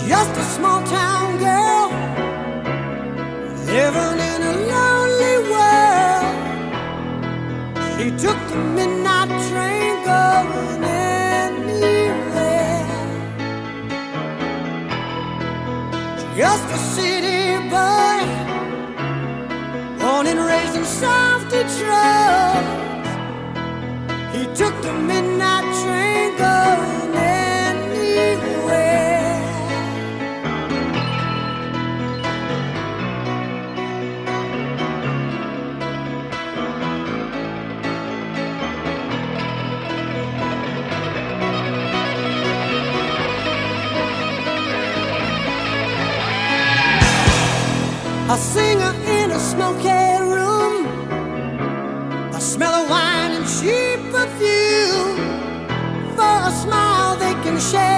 just a small town girl living in a lonely world. She took the midnight train going anywhere. Just a city boy, born and raised in South Detroit. He took the midnight train going anywhere. A singer in a smoky room, the smell of wine and cheap perfume. For a smile they can share